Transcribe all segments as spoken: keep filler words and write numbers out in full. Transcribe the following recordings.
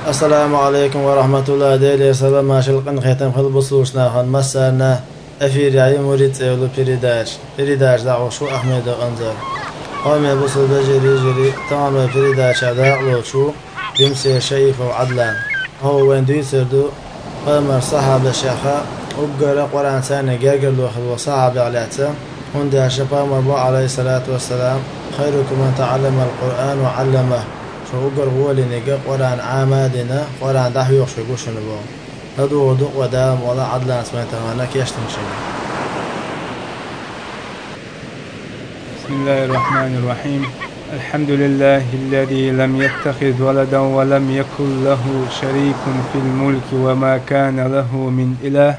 السلام عليكم ورحمة الله ديلي سلام ما شلقن ختم خل بصوصنا خن مسنا أفير يعي مريت أولو بريداش بريداش دعو شو أحمد أنزل قام بصل بجري جري تمام بريداش دعو شو بيمسي شيف وعدلان هو وين دوي سردو قام صحاب الشيخة وقرأ قرآن ثاني جاجر لوخل وصحاب عليته هندا شفا مربوع عليه الصلاة والسلام خيركم من تعلم القرآن وعلمه شو أقر هو اللي نجا قرآن عامدنا قرآن ده يخشى قوشنا بو هدو هدو ودام ولا عدلان سمعتها أنا كيش تمشي. بسم الله الرحمن الرحيم. الحمد لله الذي لم يتخذ ولدا ولم يكن له شريك في الملك وما كان له من إله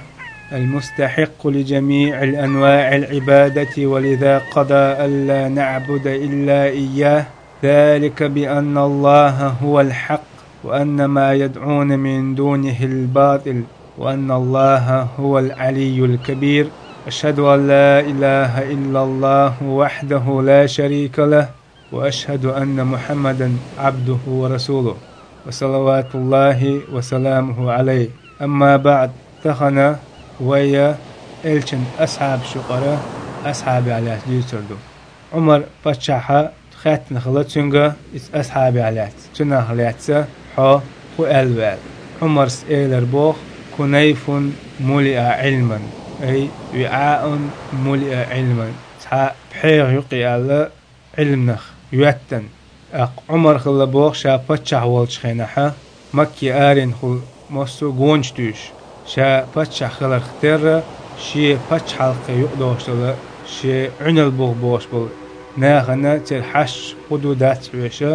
المستحق لجميع الأنواع العبادة ولذا قضى ألا نعبد إلا إياه ذلك بأن الله هو الحق وأن ما يدعون من دونه الباطل وأن الله هو العلي الكبير. أشهد أن لا إله إلا الله وحده لا شريك له وأشهد أن محمدا عبده ورسوله وصلوات الله وسلامه عليه. أما بعد تخنا ويا إلشن أصحاب شقرة أصحاب على جيسردو عمر فتشحة خاتن خلطشنجا إس أصحاب على تنا خلاتسا حا خو ألوال عمر سئلر بوخ كنيف ملئ علما أي وعاء ملئ علما تحا بحيغ يقي على علمنخ يوتن أق عمر خلا بوخ شا فتشح والش خينحا مكي آرين خل مصو قونشتوش شا فتشح خلا اختر شي فتش حلقة يقدوش شي عنل بوخ بوش بول ناخنا تلحش قدودات ويشا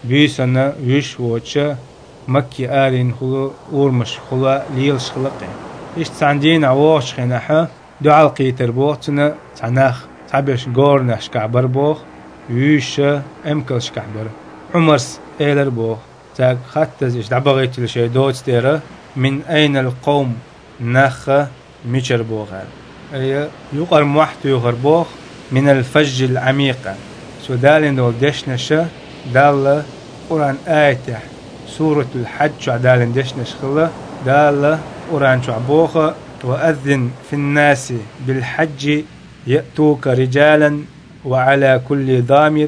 بيسنا ويش ووشا مكي آرين خلو أورمش خلا ليلش خلقين إيش تساندين عواش خينحا دعال قيتر بوغتنا تعناخ تعبش غورناش كعبر بوغ ويشا امكلش كعبر عمرس ايلر بوغ تاك خطز إيش دعبغيت لشي دوت تيرا من أين القوم ناخ ميشر بوغال أي يقر موحد يغر بوغ من الفج العميقة سودالين دول دشنشة دالة قرآن آيته سورة الحج دالين دشنش خلا دالة قرآن شعبوخة وأذن في الناس بالحج يأتوك رجالا وعلى كل ضامر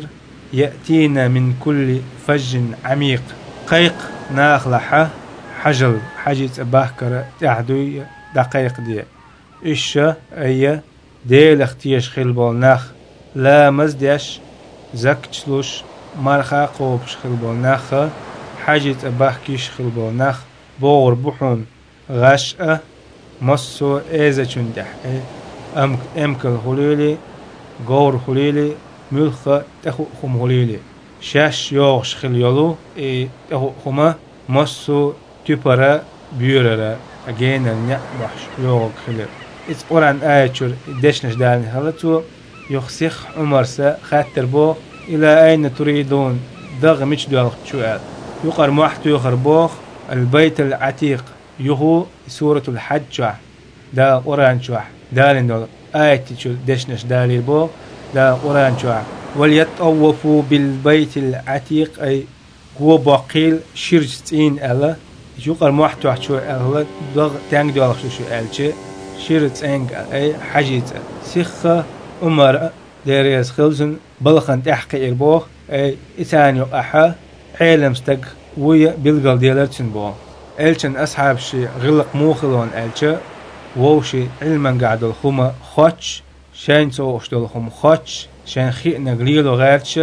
يأتينا من كل فج عميق قيق ناخلحة حجل حجز باهكرة تعدوي دقيق دي إيشا أي ديل اختيش خلبول ناخ لا مزدش زكتشلوش مرخا قوبش خلبول ناخ حجز باهكيش خلبول ناخ بور بحون غاشأ مصو إيزا چندح أم أمكل خليلي غور خليلي ملخ تخو خم خليلي شاش يوغش خليولو إي تخو خما مصو تبرا بيورا أجينا النع بحش يوغ خليل إس قرآن آياتشور دشنش دالن هلتو يخسخ عمر سا خاتر بوخ إلى أين تريدون دغ مش دوال شوال يقر موحتو يخر بوخ البيت العتيق يهو سورة الحج دا قرآن شوح دالن دول آياتشور دشنش دالي بوخ دا قرآن شوح وليطوفوا بالبيت العتيق أي هو باقيل شرجتين ألا يقر موحتو شو ألا دغ تانك دوال شو شو ألشي شيرت انج اي حاجيت سيخ عمر ديريس خلزن بلخن تحقي البوخ اي اتانيو احا علم استق ويا بلغل ديالرتن بو الچن اصحاب شي غلق موخلون الچ ووشي علما قاعد الخومه خوتش شين سوش دلخوم خوتش شين خي نغليلو غيرچ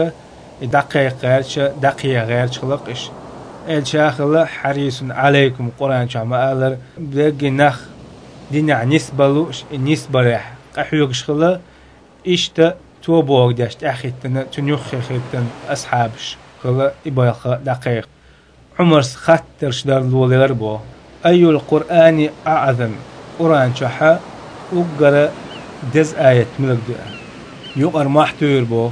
دقيق غيرچ دقيق غيرچ خلقش الشاخله حريص عليكم قران جماعه الر بلغي نخ دينا نسبة لوش نسبة رح قحيوك شغلة إشتا توبوغ داشت أخيتنا تنيوخي خيتن أصحابش خلا إبايخ دقيق عمر خطر شدار لولي لربو أي القرآن أعظم قرآن شحا وقرأ دز آية ملك دعا يقر محتوير بو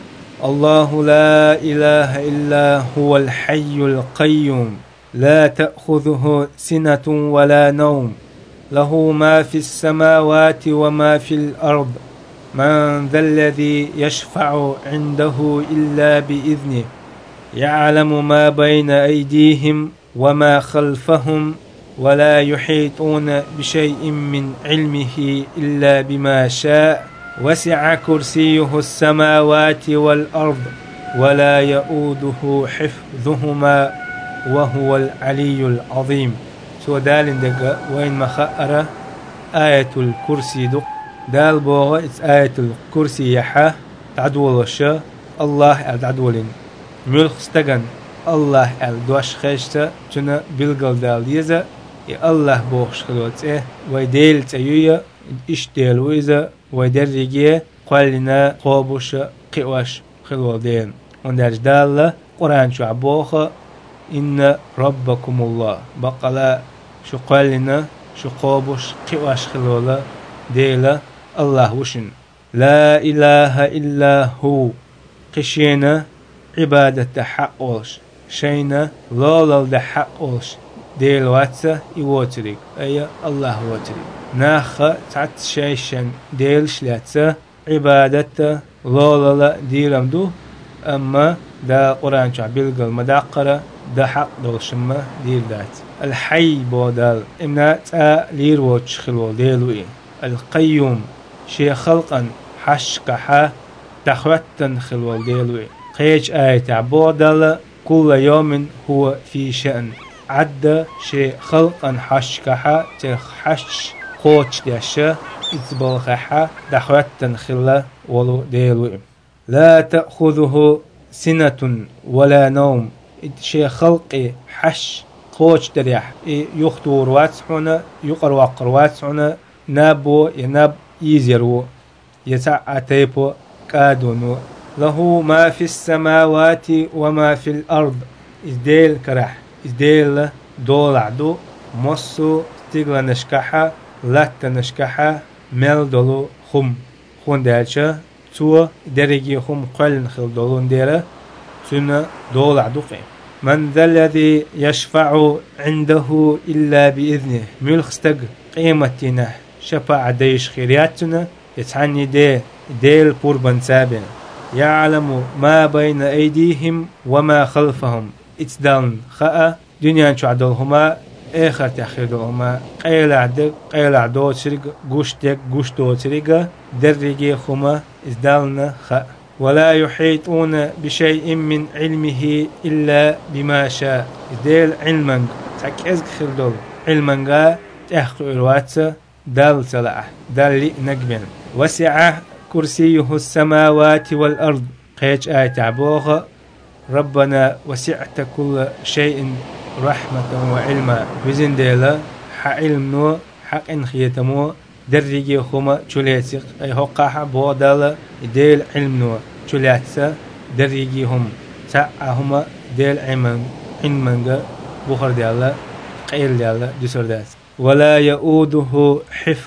الله لا إله إلا هو الحي القيوم لا تأخذه سنة ولا نوم له ما في السماوات وما في الأرض من ذا الذي يشفع عنده إلا بإذنه يعلم ما بين أيديهم وما خلفهم ولا يحيطون بشيء من علمه إلا بما شاء وسع كرسيه السماوات والأرض ولا يؤوده حفظهما وهو العلي العظيم. سو دالين دقا وين مخأرة آية الكرسي دق دال بوغا آية الكرسي يحا تعدولش الله أدعدولين ملخ استغن الله الدوش خيشتا جنا بلغل دال يزا الله بوغش خلوت إيه ويديل تأيويا إش ديلويزا ويدرجيه قلنا قوبوش قواش خلو دين وندرج دال قرآن شو عبوخ إن ربكم الله بقلا شو قلنا شو قوبوش قواش خلو ديلا الله وشن لا إله إلا هو قشينا عبادة حق ولش شينا لولل ده حق ولش ديل واتسا يوتريك أي الله وتريك ناخ تعت شيشن ديل شلاتسا عبادة لولل ديرم دو أما دا قرآن شعبيل قل مداقرة دا حق دولشما دير دات الحي بودال إمنا تا لير ووتش خلو ديلوئي القيوم شي خلقا حشكحا تخوتن خلو ديلوئي قيش آية عبودال كل يوم هو في شأن عد شي خلقا حشكحا تخش قوش داشا إتبالخحا دخوتن خلا ولو ديلوئي لا تأخذه سنة ولا نوم شي خلقي حش قوش دريح يخطور واتسحونا يقر وقر واتسحونا نابو يناب يزيرو يسع تيبو كادونو له ما في السماوات وما في الأرض إزديل كرح إزديل دول عدو مصو تيغلا نشكحا لات نشكحا مل دولو خم خون دالشا تو درجي خم قلن خل دولون ديرا سنة دول عدو قيم من ذا الذي يشفع عنده إلا بإذنه ملخستق قيمتنا شفاعة ديش خيرياتنا يتعني دي ديل قربان سابين يعلم ما بين أيديهم وما خلفهم اتدان خاء دنيا شعدلهما آخر تأخيرهما قيل عدق قيل عدو تشرق قشتك قشتو تشرق درجي خما اتدالنا خاء ولا يحيطون بشيء من علمه إلا بما شاء ديل علماً تكيزك خردول علماً تأخذ الواتس دال سلاح دال نقبل وسع كرسيه السماوات والأرض قيج آية عبوغ ربنا وسعت كل شيء رحمة وعلما وزن ديلا حق علمنو حق انخيتمو درجي خما چوليتك أي هقاها بودال ديل علمنو چوليتسا درجي هم سعهما ديل علمان علمانغا بخر ديالا قيل ديالا دسر داس ولا يؤوده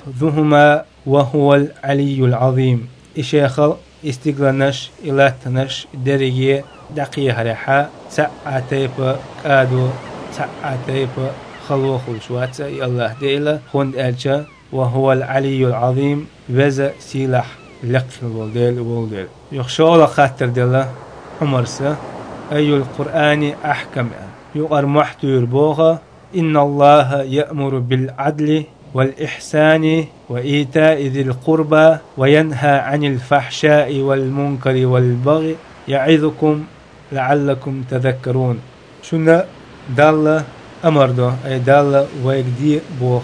حفظهما وهو العلي العظيم إشيخل استقلنش إلاتنش درجي دقيقة ريحة ساعتيب كادو ساعتيب خلو خلشوات الله ديلا خند ألشا وهو العلي العظيم وزا سلاح لق الولديل والديل يخشول خاطر ديلا عمرسا أي القرآن أحكم يقر محتور بوغا إن الله يأمر بالعدل والإحسان وإيتاء ذي القربى وينهى عن الفحشاء والمنكر والبغي يعظكم لعلكم تذكرون شنا دالة أمر دو أي دالة ويقدي بوغ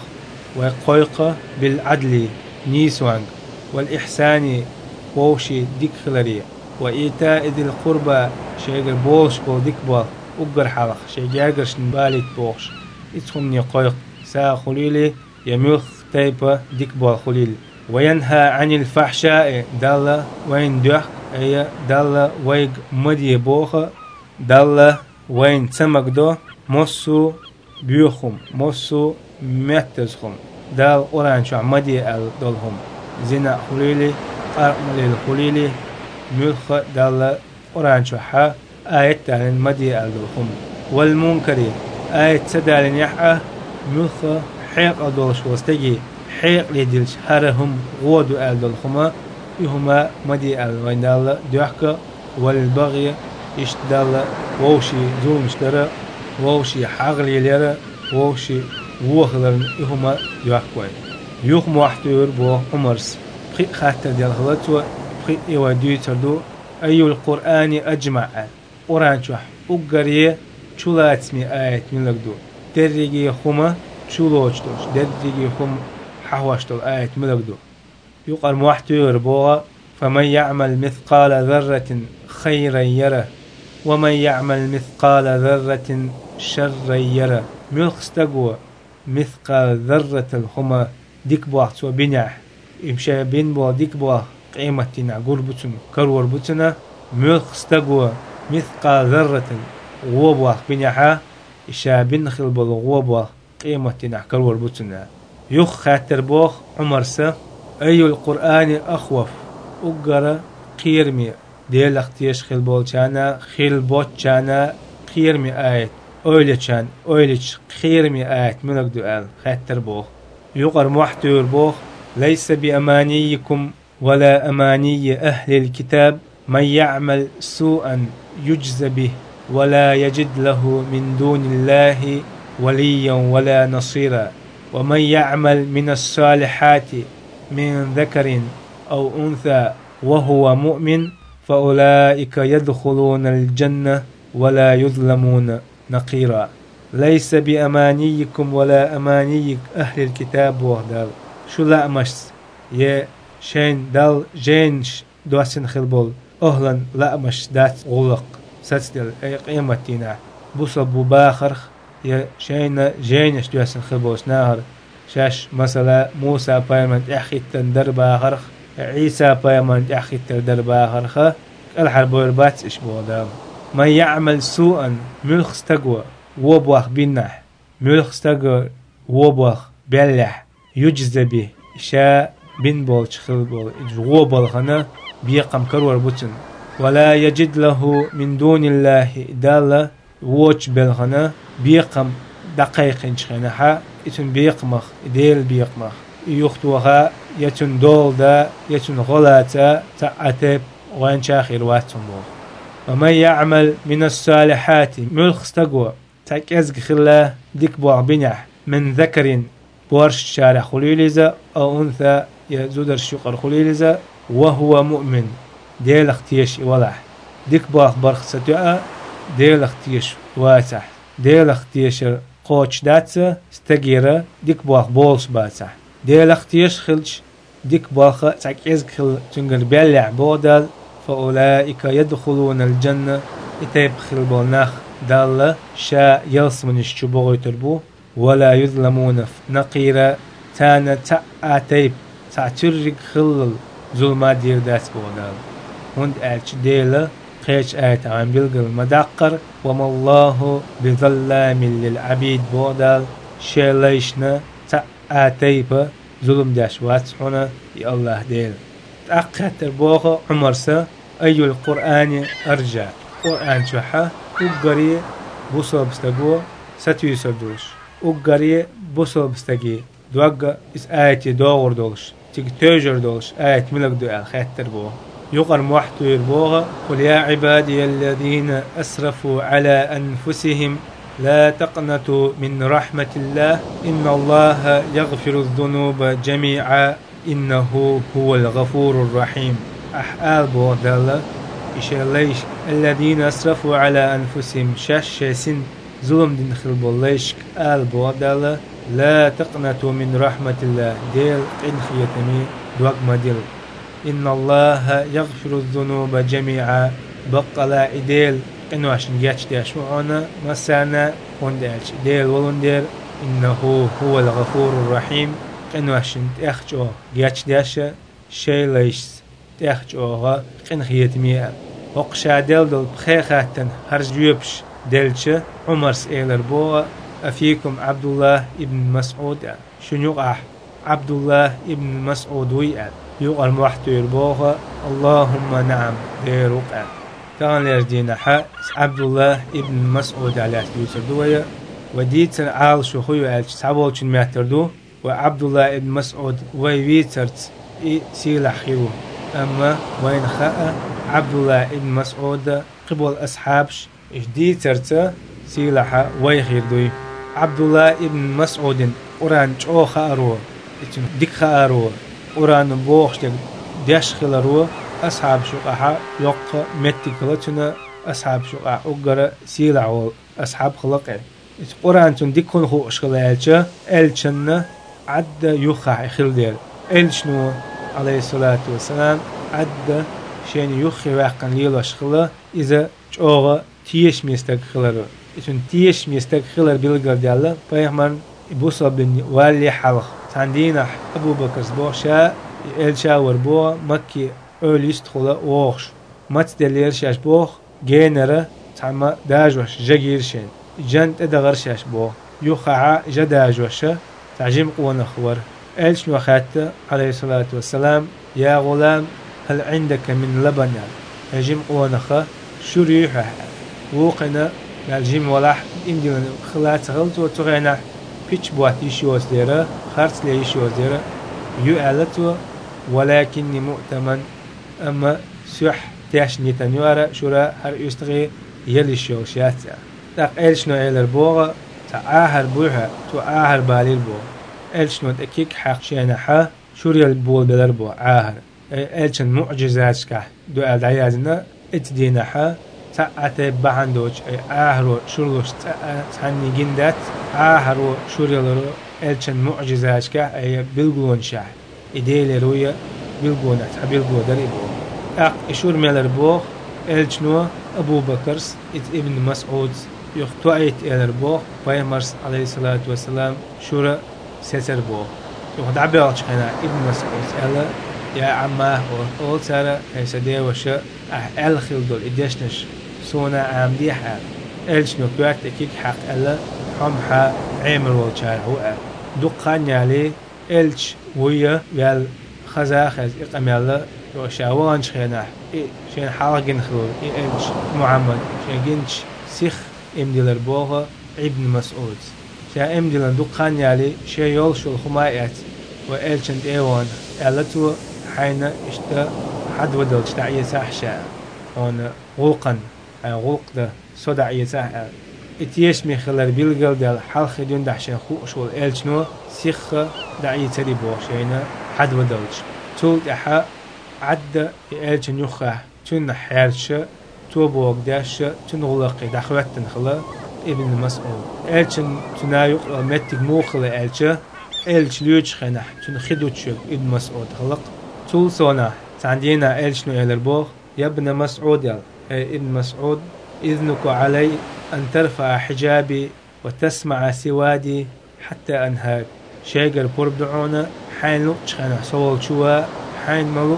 ويقويق بالعدل نيسوانج والإحسان ووشي ديك خلري وإيتاء ذي القربى شيغر بوغش بو ديك بوغ أقر حلق شيغرش نباليت بوغش إتخم يقويق سا خليلي يميخ تيبا ديك بوغ خليل وينهى عن الفحشاء دالة وين دوخ أي دالة ويق مدي بوغ دالة وين تسمك دو موسو بيوخم موسو متزخم دال أوران شو مدي أل دولهم زنا خليلي أرمل الخليلي ميخ دالة أوران شو حا آية تالين مدي أل دولهم والمنكر آية سدالين يحا ميخ حيق أدولش وستجي حيق لدلش هرهم غودو أل دولهما يهما مدي أل وين دالة دوحك والبغي إشتدال ووشي زول مشترى ووشي حغلي ليرا ووشي ووخلن إهما يحكوي يوخ محتور بو عمرس بخي خاتر ديال غلطوا بخي إيوا ديوتر دو أي القرآن أجمع قرآن شوح أقريه شلاتمي آيات من لقدو درجي خما شلوش دوش درجي خم حواش دول آيات من لقدو يقال محتور بو فمن يعمل مثقال ذرة خيرا يره ومن يعمل مثقال ذرة شرا يره ملخستقوى مثقال ذرة الخما ديك بوقت وبنح يمشي بين بو ديك بو قيمتنا قربتنا كرور بتنا ملخستقوى مثقال ذرة غوبوخ بنحا إشا بنخل بو غوبوخ قيمتنا كرور بتنا يخ خاتر بوخ عمرسة أي القرآن أخوف أقرأ قيرمي ديل اختيش خيل بولچانا خيل بوچانا قيرمي آيت أوليچان أوليچ قيرمي آيت منك دؤال خاتر بوخ يقر محتور بوخ ليس بأمانيكم ولا أماني أهل الكتاب من يعمل سوءا يجز به ولا يجد له من دون الله وليا ولا نصيرا ومن يعمل من الصالحات من ذكر أو أنثى وهو مؤمن فأولئك يدخلون الجنة ولا يظلمون نقيرا ليس بأمانيكم ولا أماني أهل الكتاب وهدال شو لا مش يه شين دال جينش دوسن خلبول أهلا لا مش دات غلق ستدل أي قيمتنا بوصل بباخرخ يه شين جينش دوسن خلبول نهر شاش مثلا موسى بايمنت أخي تندر باخرخ عيسى بايمنت أخي تندر باخرخ الحرب وربات إيش بودام من يعمل سوءا ملخ استقوى وبوخ بينح ملخ استقوى وبوخ بلح يجزى به شاء بين بول شخل بول وبول خنا بيقم كرور بوتن ولا يجد له من دون الله دالة ووش بالخنا بيقم دقيق شخنها يتن بيقمخ ديل بيقمخ يختوها يتن دول دا يتن غلاتا تعتب وين شاخر واتم بول ومن يعمل من الصالحات ملخ استقوى تكزق خلا ديك بوع بنح من ذكر بورش شارع خليلزة أو أنثى يزودر شقر خليلزة وهو مؤمن ديل اختيش ولح ديك بوع برخصة ديل اختيش واسح ديل اختيش قوش داتسة استقيرة ديك بوع بولش باسح ديل اختيش خلش ديك بوع تكزق خل تنقر بيلع بودال فأولئك يدخلون الجنة إتيب خلبول نخ دالة شاء يلصمن الشبوغ يتربو ولا يظلمون نقيرة تانا تأتيب تعترق خلل ظلما دير داس بودال هند ألش ديلة قيش آيات عن بلغل مدقر وما الله بظلام للعبيد بودال شاء ليشنا تأتيب ظلم داش واتحونا يا الله ديل تأقاتر بوغ عمرسة أي القرآن أرجع قرآن شوحة أقري بوصل بستقوى ستوي سردوش أقري بوصل بستقي دوغا إس آياتي دور دولش تيك توجر دولش آيات ملك دوال خاتر بوغ يقر محتوير بوغ قل يا عبادي الذين أسرفوا على أنفسهم لا تقنطوا من رحمة الله إن الله يغفر الذنوب جميعا إنه هو الغفور الرحيم أحال بودالة إشاليش الذين أسرفوا على أنفسهم شاش سن ظلم دين خلبوليش آل بودالة لا تقنطوا من رحمة الله ديل قنخيتمي دوق مدل إن الله يغفر الذنوب جميعا بقلا إديل قنواشن جاتش داش معنا مسانا وندالش ديل ولندير إنه هو الغفور الرحيم قنواشن تأخجو جاتش داشا شي ليش تأخجوها قنخيتمي وقشا دل دل بخيخاتن هرج يبش دلش عمرس إيلر بوغا أفيكم عبد الله ابن مسعود شنو أح عبد الله ابن مسعود ويأل يقال محتوير بوغا اللهم نعم ديروق كان لرجينا حا عبد الله ابن مسعود على يوسف دوية وديت عال شو خوي ألش سبعة متر دو وعبد الله ابن مسعود ويويترت سيل خيرو أما وين خاء عبد الله ابن مسعود قبل أصحابش جديترت سيلحة ويخير دوي عبد الله ابن مسعود قرآن جو خارو اتن ديك خارو قرآن بوخش ديش خلارو أصحاب شقها يق متي كلتنا أصحاب شقها أجر سيلعول أصحاب خلقه قرآن تون ديكون هو أشغلالجا ألشنا عد يخع خلدير ألشنو عليه الصلاة والسلام عد شين يخي واقن ليلو أشغلا إذا جوغا تيش ميستك خلارو إتون تيش ميستك خلار بيلغر ديالا بايهمان إبوصا بن والي حلق تاندينا أبو بكر بوشا إلشا وربو مكي أوليست خلا ووخش مات دلير شاش بوخ جينرا تاما داجوش جاجيرشين جنت ادغر شاش بوخ يخع جداجوش تعجم قوانا خور إلش نوخات عليه الصلاة والسلام يا غلام هل عندك من لبن هجم قوانا خا شريحة وقنا الجيم ولاح إمدينا خلات غلط وتغينا بيتش بوات يشوز ديرا خارت لي يشوز ديرا يؤلتو ولكني مؤتمن أما سح تاش نيتانيورا شورا هر يستغي يلي شو شاتيا تاق إلشنو إلر بوغا تعاهر بوها تعاهر باليل بو إلشنو تأكيك حق شينحا شوريا البول بلر بو عاهر إلشن معجزات كه دو العيادنا اتدينحا تعاتي بحندوش عاهرو شورلوش تعني جندات عاهرو شوريا لرو إلشن معجزات كه أي بلغون شاه إديلي رويا بلغونات حبيلغو دريبو أق إشور ميلر بوخ إلشنو أبو بكرس إت ابن مسعود يختوئت إلر بوخ بايمرس عليه الصلاة والسلام شورا ستر بوخ يخدع بيالش خنا ابن مسعود إلا يا عماه أول سارة هيسدي وشا أه إل خلدول إدشنش سونا عام ديحا إلشنو كوات أكيك حق إلا حمحا عمر والشار هو دقان يالي إلش ويا يال خزاخز إقاميالا وشاوانش خيناح شين حاجن خلول إنش محمد شين جنش سيخ إمدلر بوغا ابن مسعود شا إمدلر دقان يالي شي يولشو الخمايات وإلشن إيوان ألتو حين اشتا حد ودل شتا يساح شا هون غلقن غلق ده صدع يساح اتيش ميخلر بيلغل دال حلخ دون دحشن خوشول إلشنو سيخ دعي تري بوغ شينا حد ودلش تول دحا عد إلشن يخه تون حيرش تو بوغ داش تون غلقي دخوتن خلا ابن مسعود إلشن تنايق متك موخلا إلشا إلش ليوش خنح تون خدوتش ابن مسعود خلق تول سونا تاندينا إلشنو إلر بوغ يا ابن مسعود يال ابن مسعود إذنك علي أن ترفع حجابي وتسمع سوادي حتى أنهاك شاقر بربدعونا حين لقشخنا صول شوا حين ملو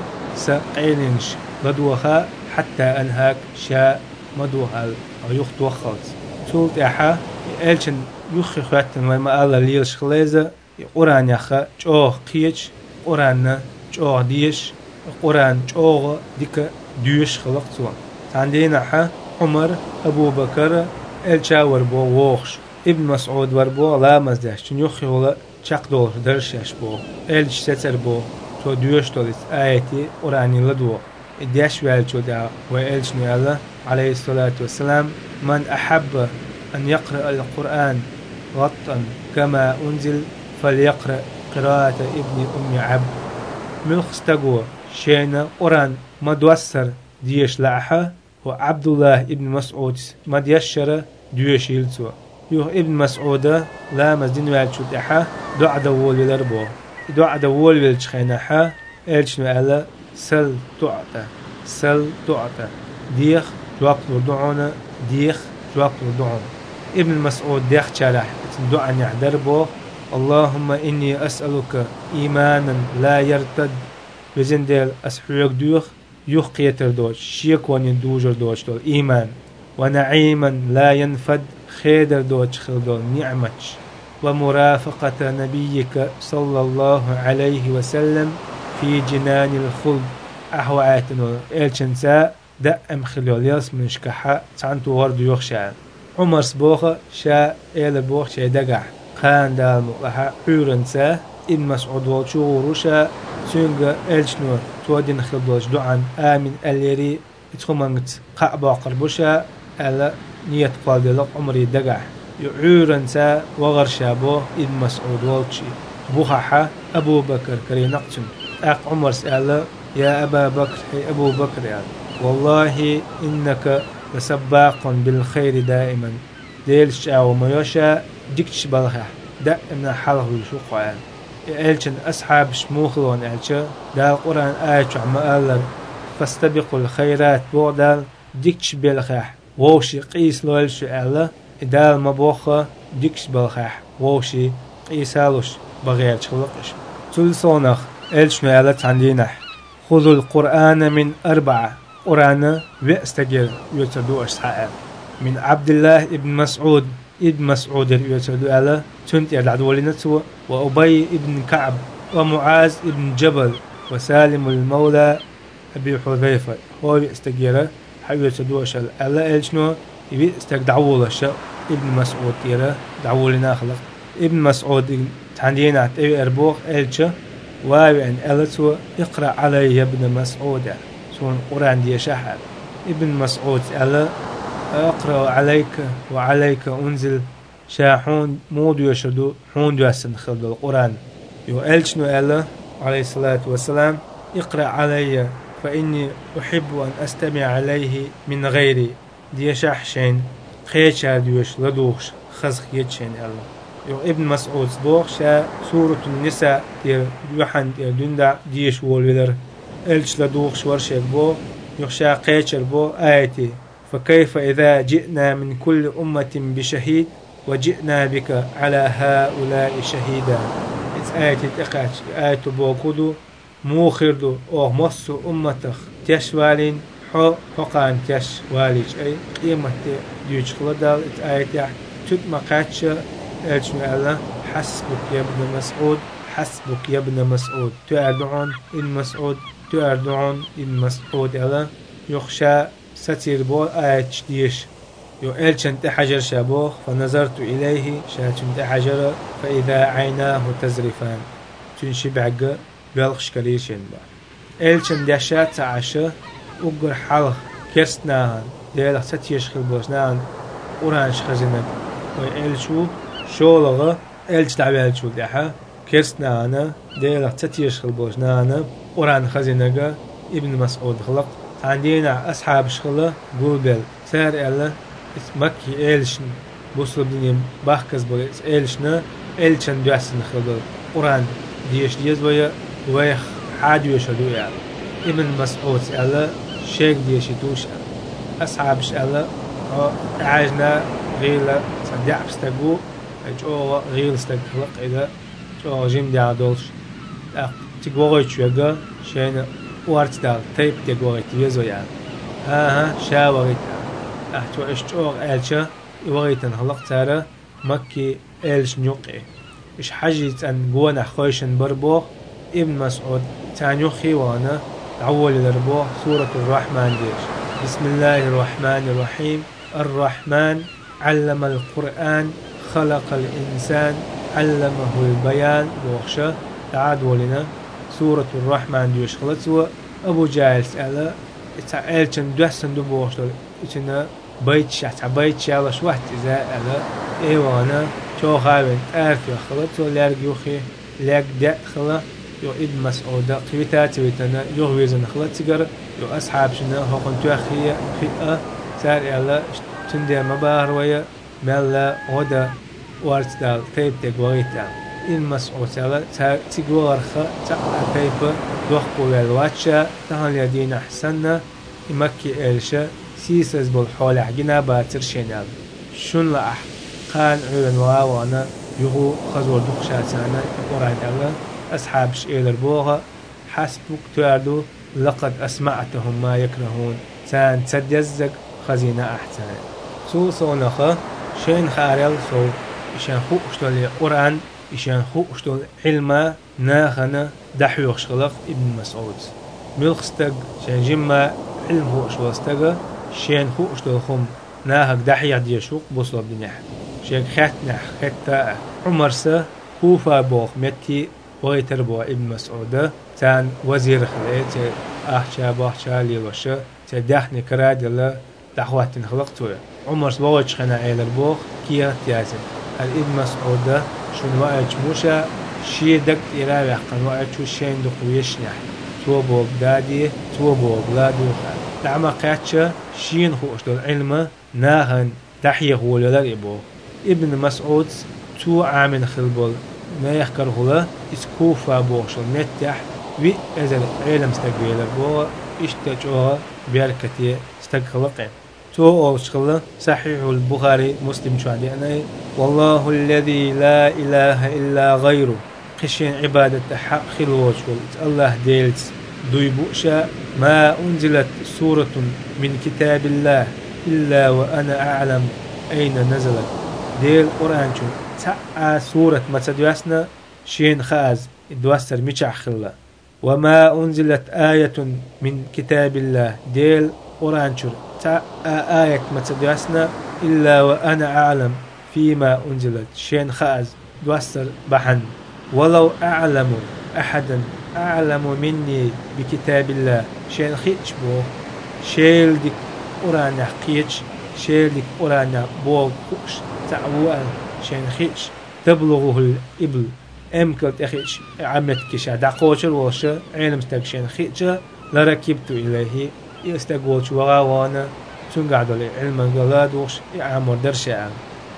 سقينش بدوخا حتى أنهاك شاء مدوهال أو يخت وخلص تولت أحا إلشن يخي خواتن وما الله ليلش خليزة قرآن يخا جوه قيش قرآن جوه ديش قرآن جوه ديك ديش خلق سوان تاندين أحا عمر أبو بكر الشاور بو ووخش ابن مسعود وربو لا مزداش چون يخي ولا چق دول درشش بو الش ستر بو تو ديوش دولت آياتي قرآني لدو الديش والجو دا وإلش نيالا عليه الصلاة والسلام من أحب أن يقرأ القرآن غطا كما أنزل فليقرأ قراءة ابن أم عبد ملخستقو شينا قرآن مدوسر ديش لعحا وعبد الله ابن مسعود مديشر ديوش يلتو يوه ابن مسعود لا مزدين والجو دحا دعا دول يلربو دعا دول يلجخينحا إلش نيالا سل تعطى سل تعطى ديخ جواب دعونا ديخ جواب دعونا ابن مسعود ديخ شرح دعا يحضر اللهم إني أسألك إيمانا لا يرتد بزندل أسحوك دوخ يوخ قيتر دوش شيك وان يدوجر دوش دول إيمان ونعيما لا ينفد خيدر دوش خل دول نعمتش ومرافقة نبيك صلى الله عليه وسلم في جنان الخلد أحواتنا إلشنسا دأم خلال يسمن شكحا تعنتو ورد يخشى عمر سبوخة شا إيل بوخ شا دقع خان دال مقلحا عورنسا ابن مسعود والشغور شا سنغ إلشنو تودين خلدوش دعان آمين الليري اتخمانت قعبا قربوشا ألا نية قال عمري دقع يعورن سا وغر شابو ابن مسعود والشي بوخحة أبو بكر كري نقتم أق عمر سأل يا أبا بكر هي أبو بكر يعني والله إنك لسباق بالخير دائما ديل شاو ميوشا ديكش بالخح دائما حاله يشوق عن إلشن أصحاب شموخلون إلشا دا القرآن آية عم قال فاستبقوا الخيرات بودال ديكش بالخح ووشي قيس لولش ألا إدال مبوخة ديكش بالخح ووشي قيسالوش بغير تخلقش تلصونخ إلش مالت عندينح خذوا القرآن من أربعة قرآن ويستجر يتدو أشحاء من عبد الله ابن مسعود ابن مسعود يتدو ألا تنت يدعد ولنتو وأبي ابن كعب ومعاذ ابن جبل وسالم المولى أبي حذيفة هو يستجر حيو يتدو أشحاء ألا إلشنو يبي استجدعوا لش ابن مسعود تيرا دعوا لنا خلق ابن مسعود عندنا تبي أربوخ إلشة وأن ألتو اقرأ علي يا ابن مسعود سون قرآن دي شحر ابن مسعود ألا أقرأ عليك وعليك أنزل شاحون مود يشدو حون يسن خلد القرآن يو ألشنو ألا عليه الصلاة والسلام اقرأ علي فإني أحب أن أستمع عليه من غيري دي شحشين خيشار ديوش لدوخش خزخ يتشين ألا يو ابن مسعود بوخ شا سورة النساء دير يوحن دير دندا ديش والولر إلش لدوخش ورشك بو يخشى قيشر بو آيتي فكيف إذا جئنا من كل أمة بشهيد وجئنا بك على هؤلاء شهيدا آيتي تقاش آيتي بو كدو موخردو أو مصو أمتخ تشوالين حو حقان تش واليش أي قيمة ديوش خلدال آيتي تتما قاتشة إلشن الله حسبك يا ابن مسعود حسبك يا ابن مسعود تأردعون إن مسعود تأردعون إن مسعود الله يخشى ستير بو آية ديش يو إلشن تحجر شابوخ فنظرت إليه شاتن تحجر فإذا عيناه تزرفان تنشبعق بلخش كريشن با إلشن دشات عشا أقر حلق كرسناهن ديلخ ستيش خلبوشناهن أورانش خزنك وإلشو شولغة إلش دعوة إلشو دحا كرسناهن ديلخ ستيش خلبوشناهن أوران خزنك ابن مسعود خلق عندنا أصحاب شخلة قولبل سار إلا مكي إلشن بوصل بدنيا باخكز بغيس إلشنا إلشن دواسن خلبل قرآن ديش ديز ويا ويخ حاد يشهدو يعني ابن مسعود إلا شيخ ديش توش أصحاب شخلة عاجنا غيلة صدع بستقو جو غيل استقلق إذا جو جيم دي عدولش تقوغي شوغا شينا وارت دال تيب تقوغي تيزو يعني ها ها شا وغيت أحتو إشتوغ إلشا وغيتن خلق تارا مكي إلش نيوقي إش حاجيت أن قوانا خويشن بربوخ ابن مسعود تانيوخي وانا عول الربوخ سورة الرحمن ديش بسم الله الرحمن الرحيم الرحمن علم القرآن خلق الإنسان علمه البيان بوخشة تعاد ولنا سورة الرحمن ديش خلصوا أبو جاهل سأله إتعالشن دوحسن دو بوخشة إتنا بيت شحت بيت شالش واحد إذا ألا إيوانا شو خاوين أرث خلصوا لارجوخي لاك دات خلا يو ابن مسعود قيتات ويتنا يو ويزن خلص جر يو أصحاب شنا هو كنت أخي خيئة سار ألا تندي مبار ويا ملا ودا وارت دال تيب تقويتا إن مسعود سألا تقوار خ تقع تيب دوخبو للواتشا تهان يدين أحسننا إمكي إلشا سيسز بالحول عجنا باتر شينال شن لأح قان عيون واوانا يغو خزور دخشاتانا قرآن الله أصحاب شئيل البوغة حسبك تعدو لقد أسمعتهم ما يكرهون سان تدزق خزينة أحسن سو صونخة شين خارل سو إشان خو أشتول قرآن إشان خو أشتول علما ناخنا دحيوخ شغلق ابن مسعود ملخستق شان جمع علم هو أشتول استقى شين خو أشتول خم ناهك دحيع ديشوق بوصل بدنيح شيك خاتنا ختا عمر سا كوفا بوخ متي ويتر بو ابن مسعود تان وزير خليت أحشا بحشا ليلوشا تدحني كراد الله دعواتنا خلقتوه عمر سبوج خنا عيل البوخ كيا تيازن الابن مسعود شنو وقت موشا شي دك إراوي قن وقت شو شين دق ويشنح تو بوب دادي تو بوب لا دوخا دعما قاتشا شين خوش دول علم ناهن تحيه ولا إبو ابن مسعود تو عامل خلبول ما يحكر هلا اسكوفا بوشل نتح وي ازل علم استقبل بو اشتجوها بيركتي استقلقين تو أوشخلا صحيح البخاري مسلم شو عندي أنا والله الذي لا إله إلا غيره قشين عبادة حق خلوش الله ديلت دويبوشا ما أنزلت سورة من كتاب الله إلا وأنا أعلم أين نزلت ديل قرآن شو تاع سورة ما تدوسنا شين خاز دوسر ميشع خلا وما أنزلت آية من كتاب الله ديل قرآن شو تاع آية ما تدوسنا إلا وأنا أعلم فيما أنزلت شين خاز دوسر بحن ولو أعلم أحدا أعلم مني بكتاب الله شين خيتش بو شيل ديك قرآن حقيتش شيل ديك قرآن بو كوش تعوان شين خيتش تبلغه الإبل أمكل تخيتش عمت كشا دقوش الوشة علم استكشين خيتش لركبت إليه يستقوش وغاوانا تنقعد لي علم قلادوش يعمر درشا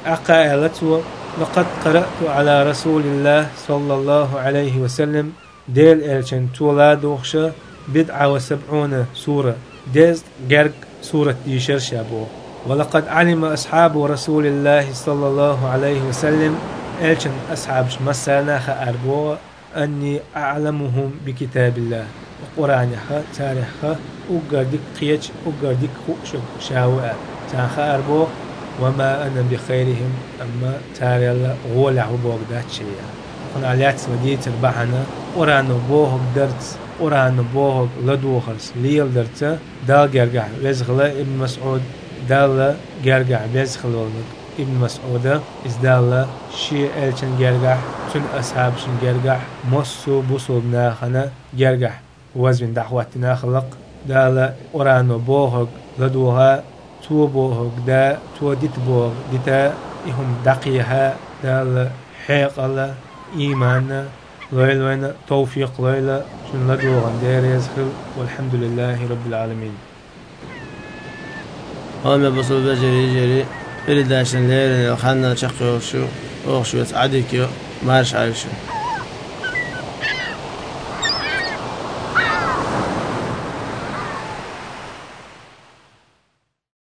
أقالته لقد قرأت على رسول الله صلى الله عليه وسلم ديل إلشن تولادوش بدعة وسبعون سورة ديز جرق سورة يشر شابو ولقد علم أصحاب رسول الله صلى الله عليه وسلم إلشن أصحاب مسانا خأربو أني أعلمهم بكتاب الله وقرآنها تاريخها أقردك قيتش أقردك خوشك شاوئة تاخ أربو وما أنا بخيرهم أما تاري الله غول عبوك دات شيء قنا عليات سوديت البحنا قرآن بوهك درت قرآن بوهك لدوخرس ليل درت دال جرجع بزغلا ابن مسعود دال جرجع بزغلا ابن مسعود إزدال شيء ألشن جرجع تن أصحاب شن جرجع مصو بصوبنا خنا جرجع وزن دعوتنا خلق دال قرآن بوهك لدوها تو بوهك دا تو ديت بوهك ديتا إهم دقيها دال حيق الله إيمان ليلة توفيق ليلة شن لدو غندير يزخل والحمد لله رب العالمين. هم بصل بجري جري إلى داشن ليلة خلنا نشقي وشو وشو عديك مارش عايشة.